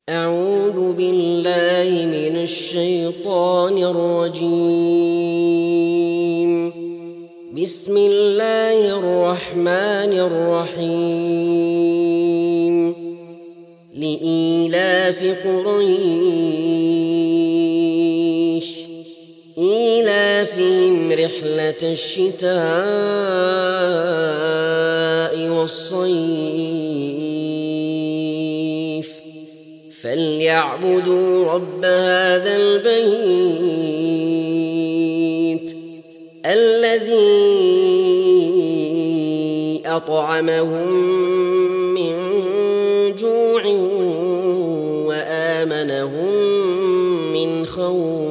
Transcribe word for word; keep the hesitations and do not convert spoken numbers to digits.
أعوذ بالله من الشيطان الرجيم. بسم الله الرحمن الرحيم. لإيلاف قريش إيلافهم رحلة الشتاء والصيف فليعبدوا رب هذا البيت الذي أطعمهم من جوع وآمنهم من خوف.